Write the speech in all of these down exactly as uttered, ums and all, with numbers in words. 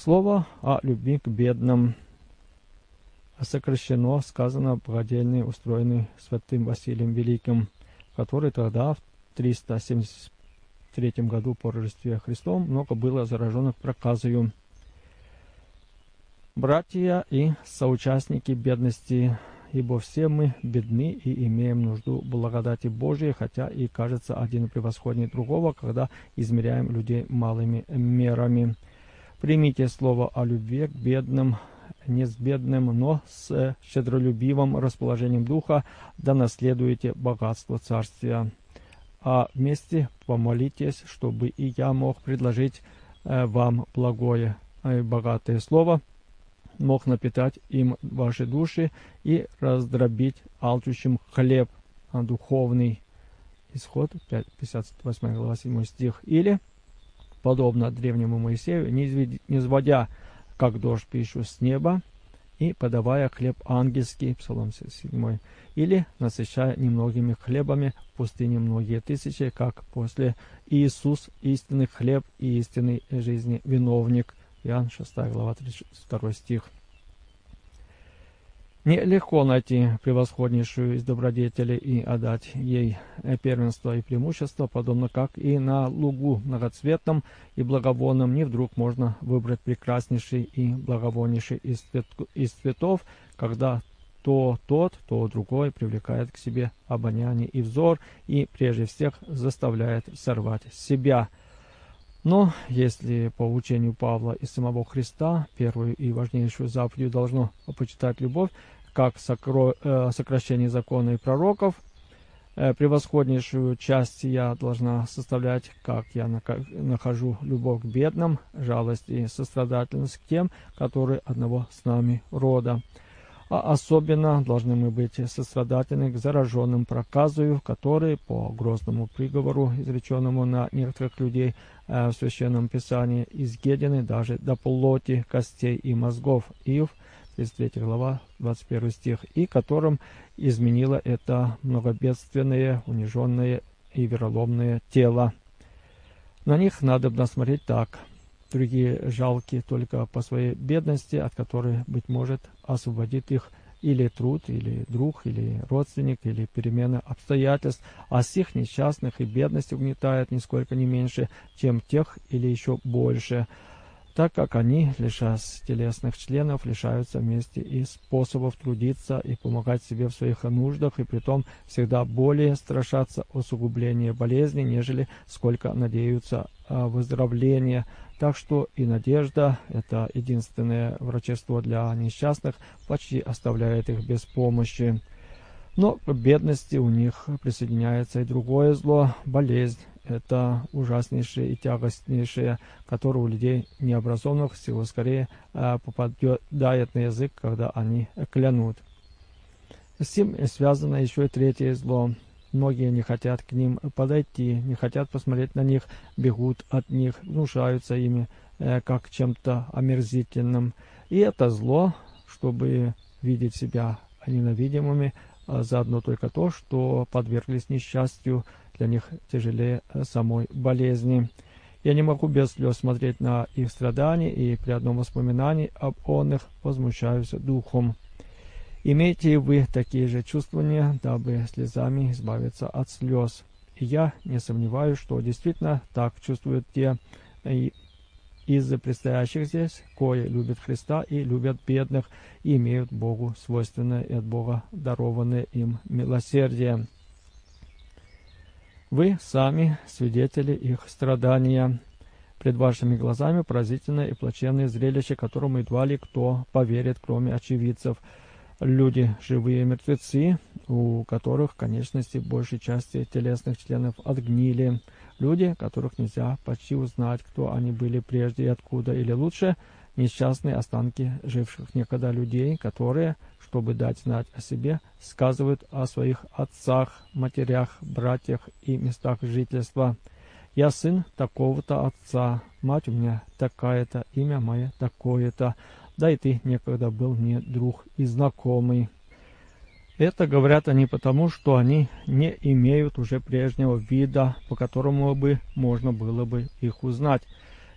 Слово о любви к бедным сокращено сказано богадельне, устроенный святым Василием Великим, который тогда, в триста семьдесят третьем году по Рождестве Христовом, много было зараженных проказою. Братья и соучастники бедности, ибо все мы бедны и имеем нужду благодати Божией, хотя и кажется один превосходнее другого, когда измеряем людей малыми мерами. Примите слово о любви к бедным, не с бедным, но с щедролюбивым расположением духа, да наследуете богатство царствия. А вместе помолитесь, чтобы и я мог предложить э, вам благое и богатое слово, мог напитать им ваши души и раздробить алчущим хлеб духовный. Исход пятьдесят восьмая глава, седьмой стих. Или, подобно древнему Моисею, не изводя, как дождь, пищу с неба, и подавая хлеб ангельский, Псалом седьмой, или насыщая немногими хлебами в пустыне многие тысячи, как после Иисус, истинный хлеб и истинной жизни виновник. Иоанн шестая глава, тридцать второй стих. Нелегко найти превосходнейшую из добродетелей и отдать ей первенство и преимущество, подобно как и на лугу многоцветном и благовонном не вдруг можно выбрать прекраснейший и благовоннейший из, цвет, из цветов, когда то тот, то другой привлекает к себе обоняние и взор и прежде всех заставляет сорвать с себя. Но если по учению Павла и самого Христа первую и важнейшую заповедью должно почитать любовь, как сокро... э, сокращение закона и пророков, э, превосходнейшую часть я должна составлять, как я нахожу любовь к бедным, жалость и сострадательность к тем, которые одного с нами рода. А особенно должны мы быть сострадательны к зараженным проказою, которые по грозному приговору, изреченному на некоторых людей э, в Священном Писании, изъедены даже до плоти, костей и мозгов. Иов, тридцать третья глава, двадцать первый стих, и которым изменило это многобедственное, униженное и вероломное тело. На них надо смотреть так. Другие жалкие только по своей бедности, от которой, быть может, освободит их или труд, или друг, или родственник, или перемена обстоятельств, а сих несчастных и бедность угнетает нисколько не меньше, чем тех или еще больше, так как они, лишась телесных членов, лишаются вместе и способов трудиться и помогать себе в своих нуждах, и притом всегда более страшатся усугубления болезни, нежели сколько надеются выздоровления. Так что и надежда, это единственное врачество для несчастных, почти оставляет их без помощи. Но к бедности у них присоединяется и другое зло – болезнь. Это ужаснейшее и тягостнейшее, которое у людей необразованных всего скорее попадает на язык, когда они клянут. С этим связано еще и третье зло. Многие не хотят к ним подойти, не хотят посмотреть на них, бегут от них, внушаются ими э, как чем-то омерзительным. И это зло, чтобы видеть себя ненавидимыми, а заодно только то, что подверглись несчастью, для них тяжелее самой болезни. Я не могу без слез смотреть на их страдания, и при одном воспоминании об оных возмущаюсь духом. Имейте и вы такие же чувствования, дабы слезами избавиться от слез. И я не сомневаюсь, что действительно так чувствуют те из предстоящих здесь, кои любят Христа и любят бедных, и имеют Богу свойственное и от Бога дарованное им милосердие. Вы сами свидетели их страдания. Пред вашими глазами поразительное и плачевное зрелище, которому едва ли кто поверит, кроме очевидцев. Люди, живые мертвецы, у которых конечности большей части телесных членов отгнили. Люди, которых нельзя почти узнать, кто они были прежде и откуда, или лучше, несчастные останки живших некогда людей, которые, чтобы дать знать о себе, сказывают о своих отцах, матерях, братьях и местах жительства. Я сын такого-то отца, мать у меня такая-то, имя мое такое-то, да и ты некогда был мне друг и знакомый. Это говорят они потому, что они не имеют уже прежнего вида, по которому бы можно было бы их узнать.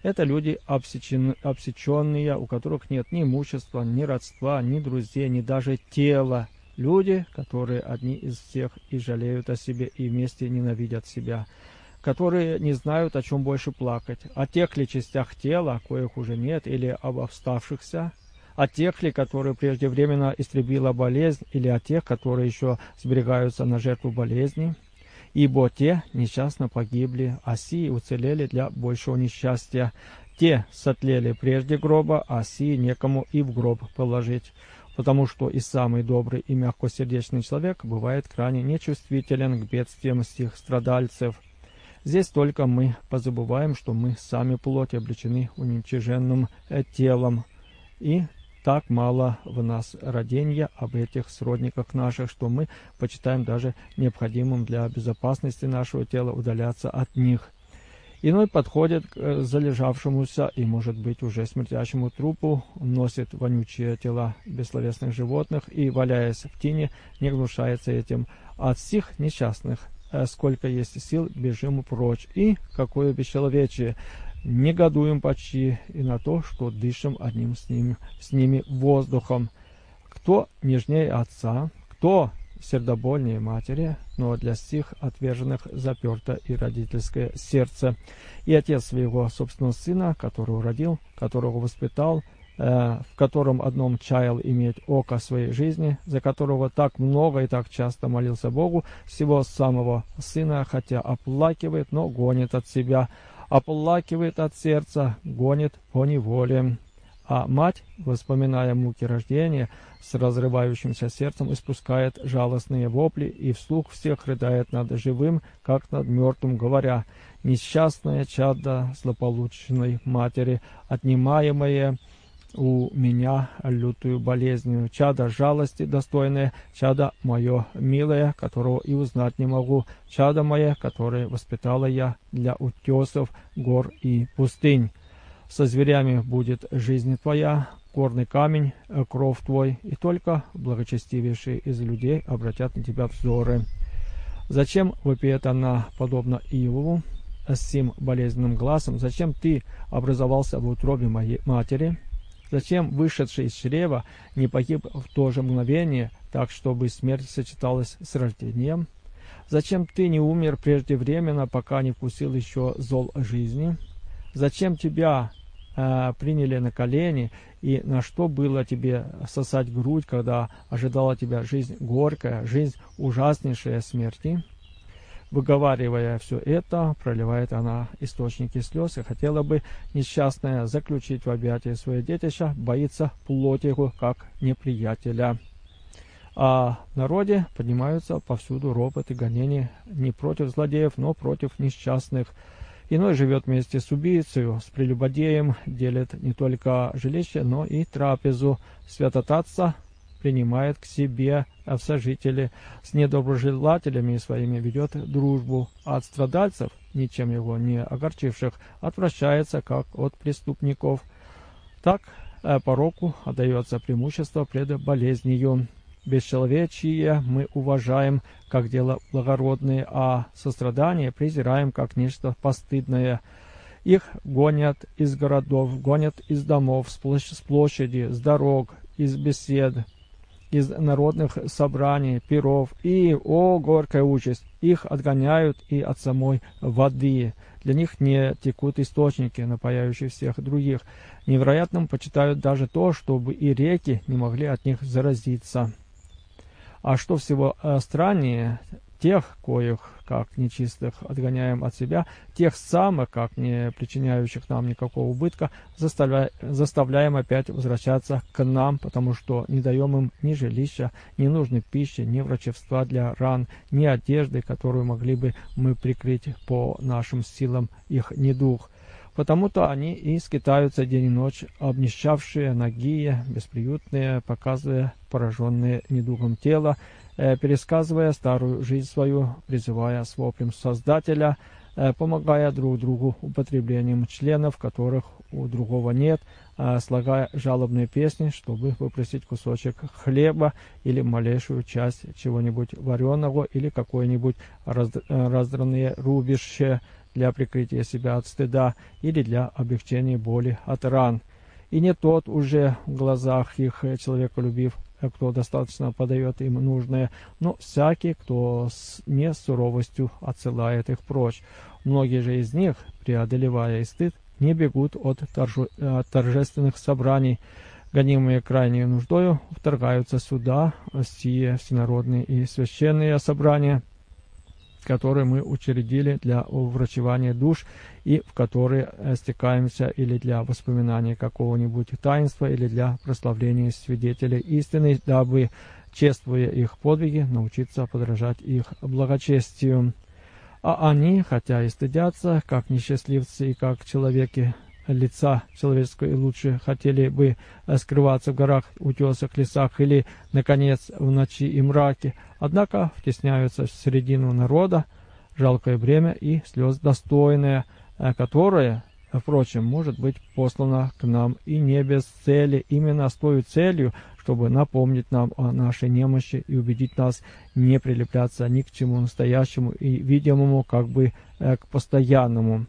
Это люди обсечен, обсеченные, у которых нет ни имущества, ни родства, ни друзей, ни даже тела. Люди, которые одни из всех и жалеют о себе, и вместе ненавидят себя, которые не знают, о чем больше плакать, о тех ли частях тела, коих уже нет, или об оставшихся, о тех ли, которые преждевременно истребила болезнь, или о тех, которые еще сберегаются на жертву болезни. Ибо те несчастно погибли, а сии уцелели для большего несчастья. Те сотлели прежде гроба, а сии некому и в гроб положить. Потому что и самый добрый и мягкосердечный человек бывает крайне нечувствителен к бедствиям сих страдальцев. Здесь только мы позабываем, что мы сами плоть облечены уничиженным телом, и так мало в нас родения об этих сродниках наших, что мы почитаем даже необходимым для безопасности нашего тела удаляться от них. Иной подходит к залежавшемуся и, может быть, уже смертящему трупу, носит вонючие тела бессловесных животных и, валяясь в тени, не гнушается этим. От сих несчастных, сколько есть сил, бежим прочь. И какое бесчеловечие! Негодуем почти и на то, что дышим одним с ними, с ними воздухом. Кто нежнее отца, кто сердобольнее матери, но для сих отверженных заперто и родительское сердце. И отец своего собственного сына, которого родил, которого воспитал, э, в котором одном чаял иметь око своей жизни, за которого так много и так часто молился Богу, всего самого сына, хотя оплакивает, но гонит от себя, оплакивает от сердца, гонит по неволе. А мать, воспоминая муки рождения, с разрывающимся сердцем испускает жалостные вопли и вслух всех рыдает над живым, как над мертвым, говоря: «Несчастное чадо злополучной матери, отнимаемое у меня лютую болезнью, чадо жалости достойное, чадо мое милое, которого и узнать не могу, чадо мое, которое воспитала я для утесов, гор и пустынь. Со зверями будет жизнь твоя, горный камень, кров твой, и только благочестивейшие из людей обратят на тебя взоры». Зачем вопиет она, подобно Иову, с сим болезненным глазом? Зачем ты образовался в утробе моей матери? Зачем вышедший из чрева не погиб в то же мгновение, так, чтобы смерть сочеталась с рождением? Зачем ты не умер преждевременно, пока не вкусил еще зол жизни? Зачем тебя э, приняли на колени, и на что было тебе сосать грудь, когда ожидала тебя жизнь горькая, жизнь ужаснейшая смерти? Выговаривая все это, проливает она источники слез, и хотела бы несчастная заключить в объятия свое детище, боится плоти его, как неприятеля. А в народе поднимаются повсюду ропот и гонения не против злодеев, но против несчастных. Иной живет вместе с убийцей, с прелюбодеем, делит не только жилище, но и трапезу. Святотатца принимает к себе в сожители, с недоброжелателями своими ведет дружбу, а от страдальцев, ничем его не огорчивших, отвращается, как от преступников. Так пороку отдается преимущество пред болезнью. Бесчеловечие мы уважаем как дело благородное, а сострадание презираем как нечто постыдное. Их гонят из городов, гонят из домов, с площади, с дорог, из бесед, из народных собраний, пиров, и, о, горькая участь, их отгоняют и от самой воды. Для них не текут источники, напояющие всех других. Невероятным почитают даже то, чтобы и реки не могли от них заразиться. А что всего страннее, тех, коих, как нечистых, отгоняем от себя, тех самых, как не причиняющих нам никакого убытка, заставля... заставляем опять возвращаться к нам, потому что не даем им ни жилища, ни нужной пищи, ни врачевства для ран, ни одежды, которую могли бы мы прикрыть по нашим силам их недуг. Потому-то они и скитаются день и ночь, обнищавшие, нагие, бесприютные, показывая пораженные недугом тела, э, пересказывая старую жизнь свою, призывая с воплем Создателя, э, помогая друг другу употреблением членов, которых у другого нет, э, слагая жалобные песни, чтобы выпросить кусочек хлеба или малейшую часть чего-нибудь вареного или какое-нибудь раз, э, раздранное рубище, для прикрытия себя от стыда или для облегчения боли от ран. И не тот уже в глазах их человеколюбив, кто достаточно подает им нужное, но всякий, кто с не с суровостью отсылает их прочь. Многие же из них, преодолевая и стыд, не бегут от, торжу, от торжественных собраний, гонимые крайней нуждою, вторгаются сюда, сие всенародные и священные собрания, которые мы учредили для уврачевания душ и в которые стекаемся или для воспоминания какого-нибудь таинства, или для прославления свидетелей истины, дабы, чествуя их подвиги, научиться подражать их благочестию. А они, хотя и стыдятся, как несчастливцы и как человеки лица человеческого, и лучше хотели бы скрываться в горах, утесах, лесах или, наконец, в ночи и мраке, однако втесняются в середину народа, жалкое бремя и слез достойное, которое, впрочем, может быть послано к нам и не без цели, именно с той целью, чтобы напомнить нам о нашей немощи и убедить нас не прилепляться ни к чему настоящему и видимому, как бы к постоянному.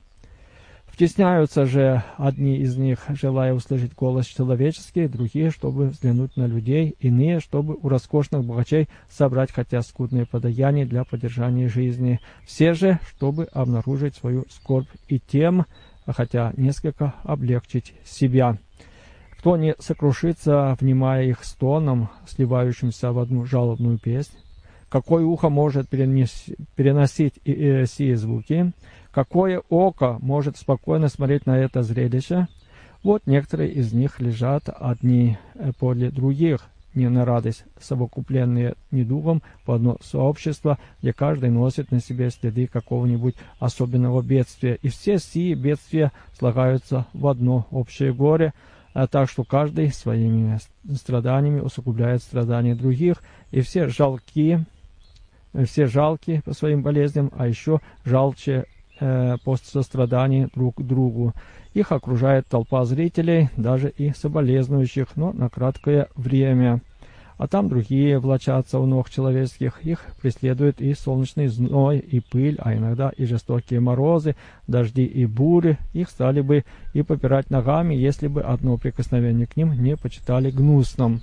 Втесняются же одни из них, желая услышать голос человеческий, другие, чтобы взглянуть на людей, иные, чтобы у роскошных богачей собрать хотя скудные подаяния для поддержания жизни, все же, чтобы обнаружить свою скорбь и тем, хотя несколько облегчить себя. Кто не сокрушится, внимая их стоном, сливающимся в одну жалобную песнь? Какое ухо может переносить сие звуки? Какое око может спокойно смотреть на это зрелище? Вот некоторые из них лежат одни подле других, не на радость, совокупленные недугом в одно сообщество, где каждый носит на себе следы какого-нибудь особенного бедствия. И все сии бедствия слагаются в одно общее горе, а так что каждый своими страданиями усугубляет страдания других, и все жалкие, все жалкие по своим болезням, а еще жалче по состраданию друг к другу. Их окружает толпа зрителей, даже и соболезнующих, но на краткое время. А там другие влачатся у ног человеческих, их преследует и солнечный зной, и пыль, а иногда и жестокие морозы, дожди и бури. Их стали бы и попирать ногами, если бы одно прикосновение к ним не почитали гнусным.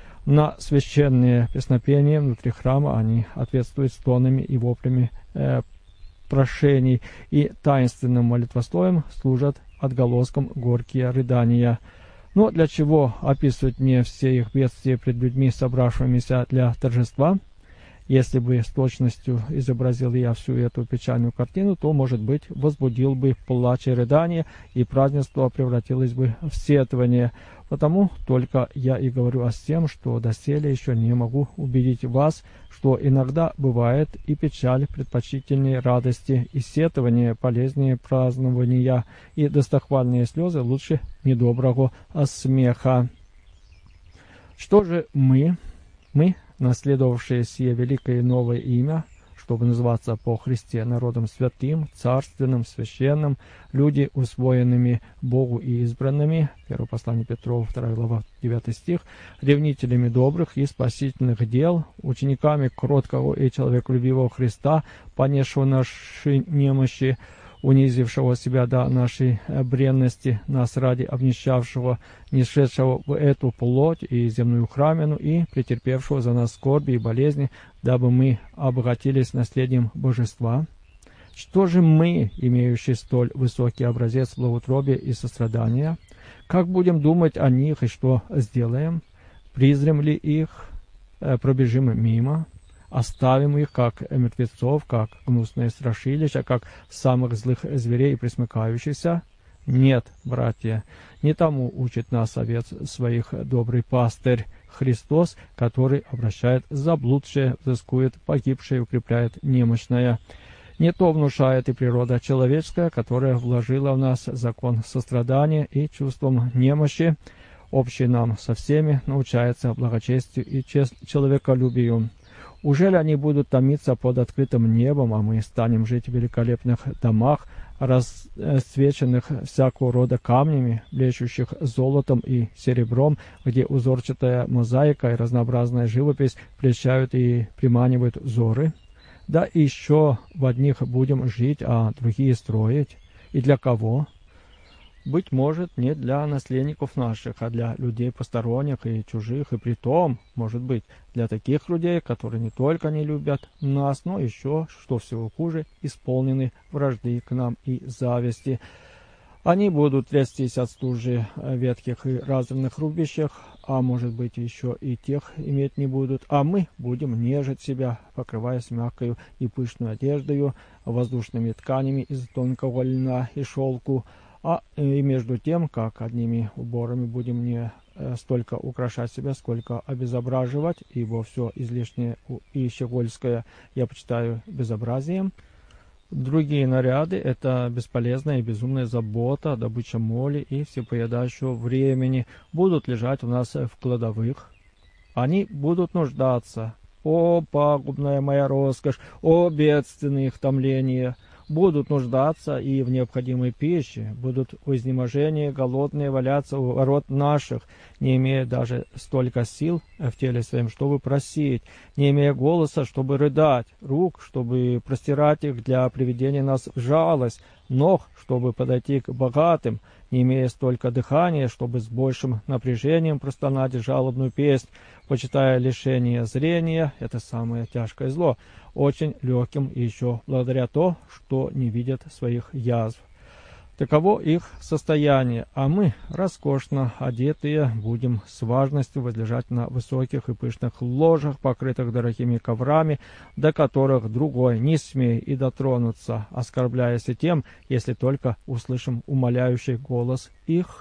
На священные песнопения внутри храма они ответствуют стонами и воплями э, прошений, и таинственным молитвослоем служат отголоском горькие рыдания. Но для чего описывать мне все их бедствия пред людьми, собравшимися для торжества? Если бы с точностью изобразил я всю эту печальную картину, то, может быть, возбудил бы плач и рыдание, и празднество превратилось бы в сетование. Потому только я и говорю о тем, что доселе еще не могу убедить вас, что иногда бывает и печаль предпочтительнее радости, и сетование полезнее празднования, и достохвальные слезы лучше недоброго смеха. Что же мы, мы, наследовавшие сие великое новое имя, чтобы называться по Христе народом святым, царственным, священным, люди, усвоенными Богу и избранными, первое послание Петрова, вторая глава, девятый стих, ревнителями добрых и спасительных дел, учениками кроткого и человеколюбивого Христа, понесшего наши немощи, унизившего себя до нашей бренности, нас ради обнищавшего, не шедшего в эту плоть и земную храмину, и претерпевшего за нас скорби и болезни, дабы мы обогатились наследием божества. Что же мы, имеющие столь высокий образец благоутробия и сострадания, как будем думать о них и что сделаем? Презрем ли их, пробежим мимо? Оставим их, как мертвецов, как гнусное страшилище, как самых злых зверей и пресмыкающихся? Нет, братья, не тому учит нас овец своих добрый пастырь Христос, который обращает заблудшее, взыскует погибшее, укрепляет немощное. Не то внушает и природа человеческая, которая вложила в нас закон сострадания и чувством немощи, общий нам со всеми, научается благочестию и человеколюбию. Ужели они будут томиться под открытым небом, а мы станем жить в великолепных домах, расцвеченных всякого рода камнями, блещущих золотом и серебром, где узорчатая мозаика и разнообразная живопись плещают и приманивают взоры? Да и еще в одних будем жить, а другие строить. И для кого? Быть может, не для наследников наших, а для людей посторонних и чужих, и притом, может быть, для таких людей, которые не только не любят нас, но еще, что всего хуже, исполнены вражды к нам и зависти. Они будут трястись от стужи ветхих и разрывных рубищах, а может быть еще и тех иметь не будут, а мы будем нежить себя, покрываясь мягкою и пышной одеждою, воздушными тканями из тонкого льна и шелку, а и между тем, как одними уборами будем не столько украшать себя, сколько обезображивать, ибо все излишнее и щегольское я почитаю безобразием. Другие наряды — это бесполезная и безумная забота, добыча моли и всепоедающего времени, будут лежать у нас в кладовых. Они будут нуждаться. О, пагубная моя роскошь! О, бедственные их томления! Будут нуждаться и в необходимой пище, будут в изнеможении голодные валяться у ворот наших, не имея даже столько сил в теле своем, чтобы просить, не имея голоса, чтобы рыдать, рук, чтобы простирать их для приведения нас в жалость, ног, чтобы подойти к богатым, не имея столько дыхания, чтобы с большим напряжением простонать жалобную песнь, почитая лишение зрения, это самое тяжкое зло, очень легким еще благодаря то, что не видят своих язв. Таково их состояние, а мы, роскошно одетые, будем с важностью возлежать на высоких и пышных ложах, покрытых дорогими коврами, до которых другой не смей и дотронуться, оскорбляясь и тем, если только услышим умоляющий голос их.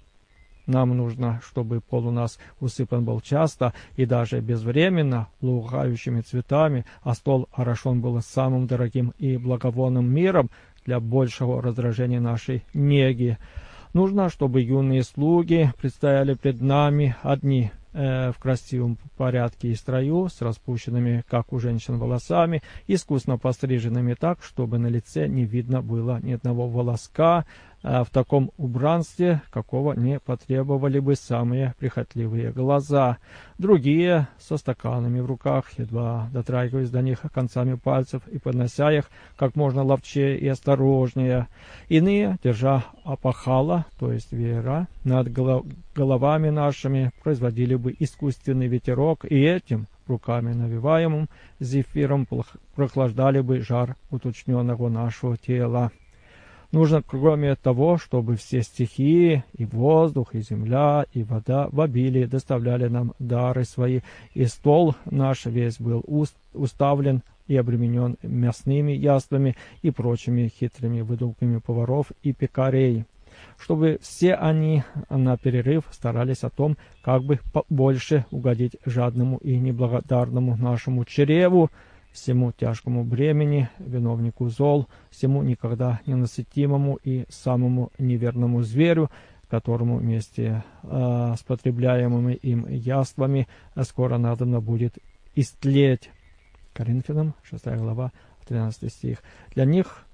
Нам нужно, чтобы пол у нас усыпан был часто и даже безвременно благоухающими цветами, а стол орошен был самым дорогим и благовонным миром для большего раздражения нашей неги. Нужно, чтобы юные слуги предстояли пред нами одни э, в красивом порядке и строю, с распущенными, как у женщин, волосами, искусно постриженными так, чтобы на лице не видно было ни одного волоска, в таком убранстве, какого не потребовали бы самые прихотливые глаза. Другие, со стаканами в руках, едва дотрагиваясь до них концами пальцев и поднося их как можно ловчее и осторожнее. Иные, держа опахала, то есть веера, над головами нашими, производили бы искусственный ветерок, и этим, руками навиваемым зефиром, прохлаждали бы жар уточненного нашего тела. Нужно, кроме того, чтобы все стихии, и воздух, и земля, и вода в обилии доставляли нам дары свои, и стол наш весь был уставлен и обременен мясными яствами и прочими хитрыми выдумками поваров и пекарей, чтобы все они на перерыв старались о том, как бы побольше угодить жадному и неблагодарному нашему чреву, всему тяжкому бремени, виновнику зол, всему никогда ненасытимому и самому неверному зверю, которому вместе э, с потребляемыми им яствами скоро надобно будет истлеть. Коринфянам, шестая глава, тринадцатый стих. Для них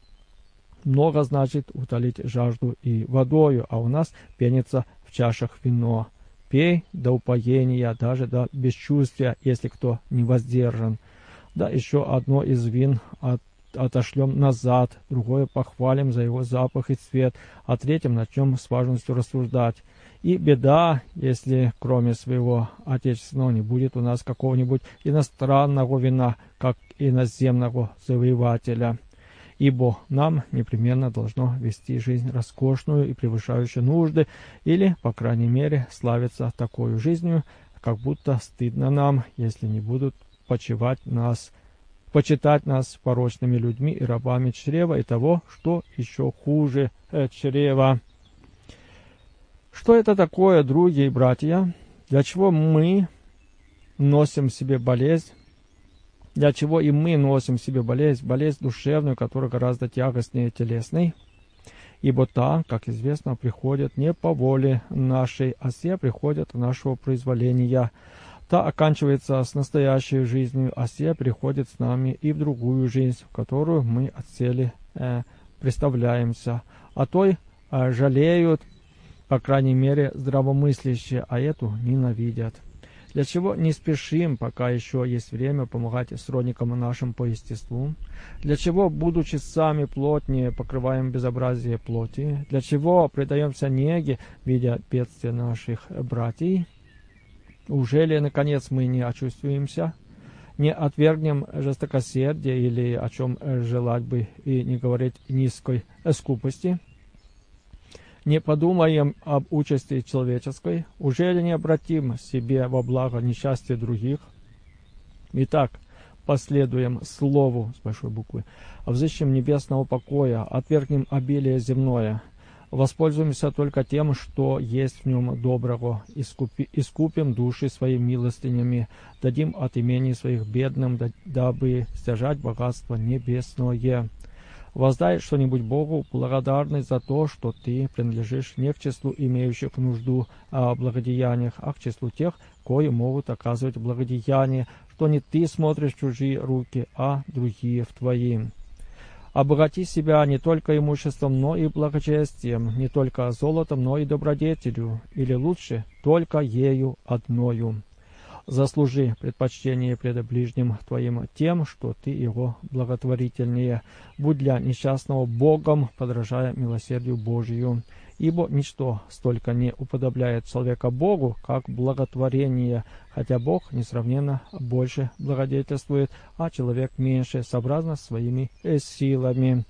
много значит утолить жажду и водою, а у нас пенится в чашах вино. Пей до упоения, даже до бесчувствия, если кто не воздержан. Да, еще одно из вин от, отошлем назад, другое похвалим за его запах и цвет, а третьем начнем с важностью рассуждать. И беда, если кроме своего отечественного не будет у нас какого-нибудь иностранного вина, как иноземного завоевателя. Ибо нам непременно должно вести жизнь роскошную и превышающую нужды, или, по крайней мере, славиться такой жизнью, как будто стыдно нам, если не будут почивать нас, почитать нас порочными людьми и рабами чрева и того, что еще хуже э, чрева. Что это такое, други и братья? Для чего мы носим в себе болезнь? Для чего и мы носим в себе болезнь? Болезнь душевную, которая гораздо тягостнее телесной. Ибо та, как известно, приходит не по воле нашей, а все приходят от нашего произволения. Та оканчивается с настоящей жизнью, а все приходят с нами и в другую жизнь, в которую мы от цели э, представляемся. А той э, жалеют, по крайней мере, здравомыслящие, а эту ненавидят. Для чего не спешим, пока еще есть время, помогать сродникам нашим по естеству? Для чего, будучи сами плотнее, покрываем безобразие плоти? Для чего предаемся неге, видя бедствия наших братьев? Ужели, наконец, мы не очувствуемся? Не отвергнем жестокосердие или о чем желать бы и не говорить низкой скупости? Не подумаем об участи человеческой? Ужели не обратим себе во благо несчастье других? Итак, последуем слову с большой буквы, взыщем небесного покоя, отвергнем обилие земное, воспользуемся только тем, что есть в нем доброго, искупи, искупим души свои милостынями, дадим от имени своих бедным, дабы стяжать богатство небесное. Воздай что-нибудь Богу, благодарный за то, что ты принадлежишь не к числу имеющих нужду о благодеяниях, а к числу тех, кои могут оказывать благодеяние, что не ты смотришь в чужие руки, а другие в твои. Обогати себя не только имуществом, но и благочестием, не только золотом, но и добродетелью, или лучше, только ею одною. Заслужи предпочтение пред ближним твоим тем, что ты его благотворительнее. Будь для несчастного Богом, подражая милосердию Божию. Ибо ничто столько не уподобляет человека Богу, как благотворение, хотя Бог несравненно больше благодетельствует, а человек меньше, сообразно своими силами.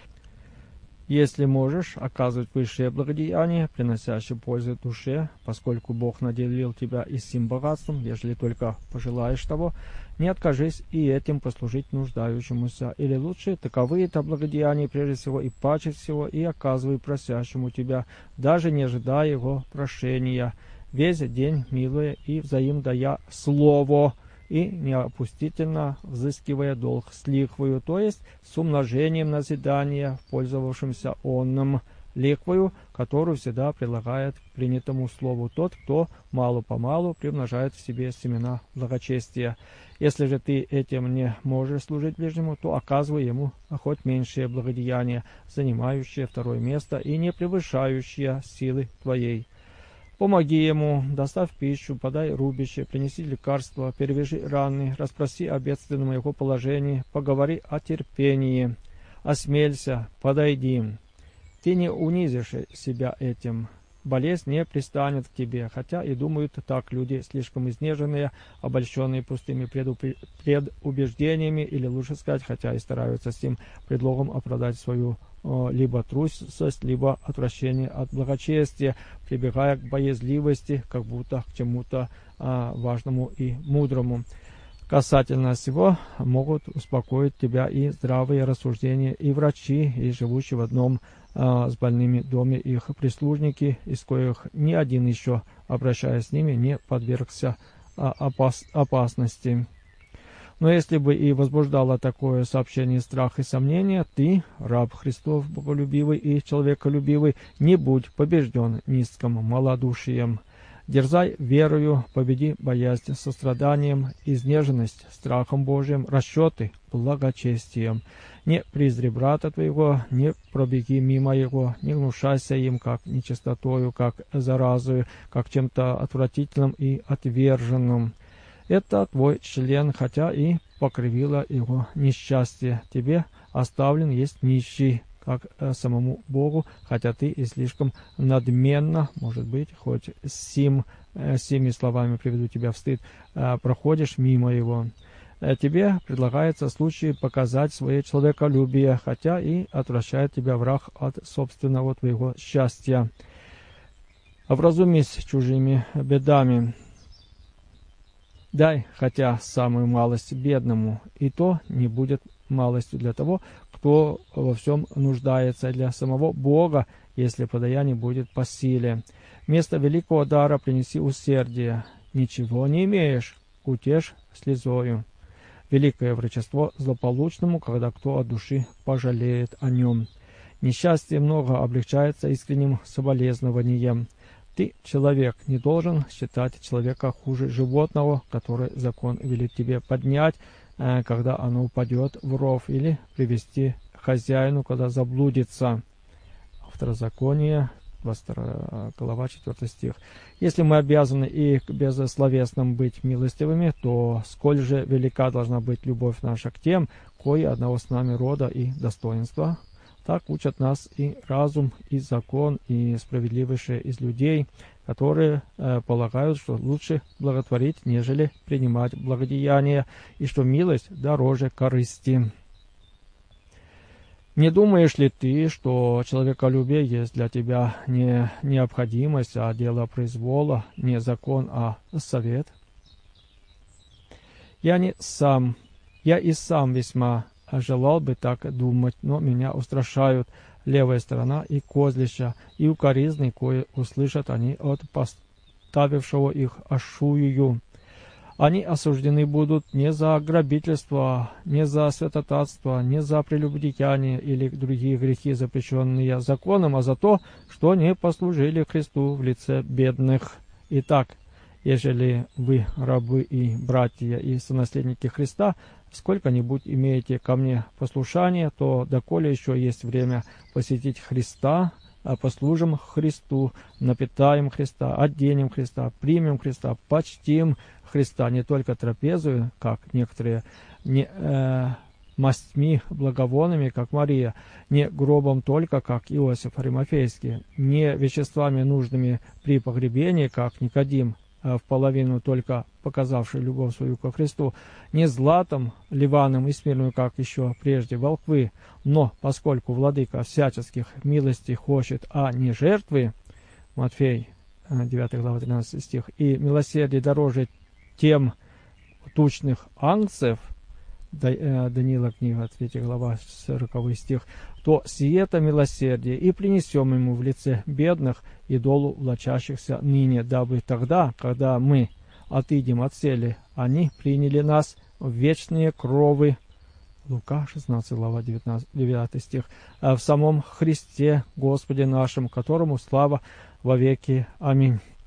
Если можешь оказывать высшее благодеяние, приносящее пользу душе, поскольку Бог наделил тебя и сим богатством, ежели только пожелаешь того, не откажись и этим послужить нуждающемуся, или лучше таковые-то благодеяния прежде всего и паче всего и оказывай просящему тебя, даже не ожидая его прошения, весь день милуя и взаим дая слово, и неопустительно взыскивая долг с лихвою, то есть с умножением назидания, пользовавшимся онным лихвою, которую всегда прилагает к принятому слову тот, кто мало-помалу примножает в себе семена благочестия. Если же ты этим не можешь служить ближнему, то оказывай ему хоть меньшее благодеяние, занимающее второе место и не превышающее силы твоей. Помоги ему, доставь пищу, подай рубище, принеси лекарства, перевяжи раны, расспроси о бедственном его положении, поговори о терпении, осмелься, подойди. Ты не унизишь себя этим. Болезнь не пристанет к тебе, хотя и думают так люди, слишком изнеженные, обольщенные пустыми предубеждениями, или лучше сказать, хотя и стараются с тем предлогом оправдать свою либо трусость, либо отвращение от благочестия, прибегая к боязливости, как будто к чему-то а, важному и мудрому. Касательно всего могут успокоить тебя и здравые рассуждения, и врачи, и живущие в одном а, с больными доме их прислужники, из коих ни один еще, обращаясь с ними, не подвергся а, опас опасности. Но если бы и возбуждало такое сообщение страх и сомнения, ты, раб Христов, боголюбивый и человеколюбивый, не будь побежден низким малодушием. Дерзай верою, победи боязнь состраданием, изнеженность страхом Божиим, расчеты благочестием. Не презри брата твоего, не пробеги мимо его, не гнушайся им, как нечистотою, как заразою, как чем-то отвратительным и отверженным. Это твой член, хотя и покривило его несчастье. Тебе оставлен есть нищий, как самому Богу, хотя ты и слишком надменно, может быть, хоть сим, сими словами приведу тебя в стыд, проходишь мимо его. Тебе предлагается случай показать свое человеколюбие, хотя и отвращает тебя враг от собственного твоего счастья. Образумись чужими бедами. Дай хотя самую малость бедному, и то не будет малостью для того, кто во всем нуждается, для самого Бога, если подаяние будет по силе. Вместо великого дара принеси усердие. Ничего не имеешь, утешь слезою. Великое врачество злополучному, когда кто от души пожалеет о нем. Несчастье много облегчается искренним соболезнованием. Ты, человек, не должен считать человека хуже животного, который закон велит тебе поднять, когда оно упадет в ров, или привести хозяину, когда заблудится. Второзаконие, двадцать вторая глава, четвёртый стих. Если мы обязаны и к безсловесным быть милостивыми, то сколь же велика должна быть любовь наша к тем, кои одного с нами рода и достоинства. Так учат нас и разум, и закон, и справедливейшие из людей, которые э, полагают, что лучше благотворить, нежели принимать благодеяние, и что милость дороже корысти. Не думаешь ли ты, что человеколюбие есть для тебя не необходимость, а дело произвола, не закон, а совет? Я не сам, я и сам весьма желал бы так думать, но меня устрашают левая сторона и козлища, и укоризны, кое услышат они от поставившего их Ашую. Они осуждены будут не за грабительство, не за святотатство, не за прелюбодеяние или другие грехи, запрещенные законом, а за то, что не послужили Христу в лице бедных. Итак, ежели вы, рабы и братья и сонаследники Христа, сколько-нибудь имеете ко мне послушания, то доколе еще есть время посетить Христа, а послужим Христу, напитаем Христа, оденем Христа, примем Христа, почтим Христа, не только трапезую, как некоторые, не э, мастьми благовонными, как Мария, не гробом только, как Иосиф Аримафейский, не веществами нужными при погребении, как Никодим, в половину только показавший любовь свою ко Христу, не златом, ливаном и смирную, как еще прежде волхвы, но поскольку владыка всяческих милостей хочет, а не жертвы, Матфей, девятая глава, тринадцатый стих, и милосердие дороже тем тучных ангцев, Даниила книга, третья глава, сороковой стих, то сие-то милосердие и принесем ему в лице бедных и долу влачащихся ныне, дабы тогда, когда мы отыдем от цели, они приняли нас в вечные кровы. Лука, шестнадцатая глава, девятый стих. В самом Христе Господе нашем, которому слава во веки. Аминь.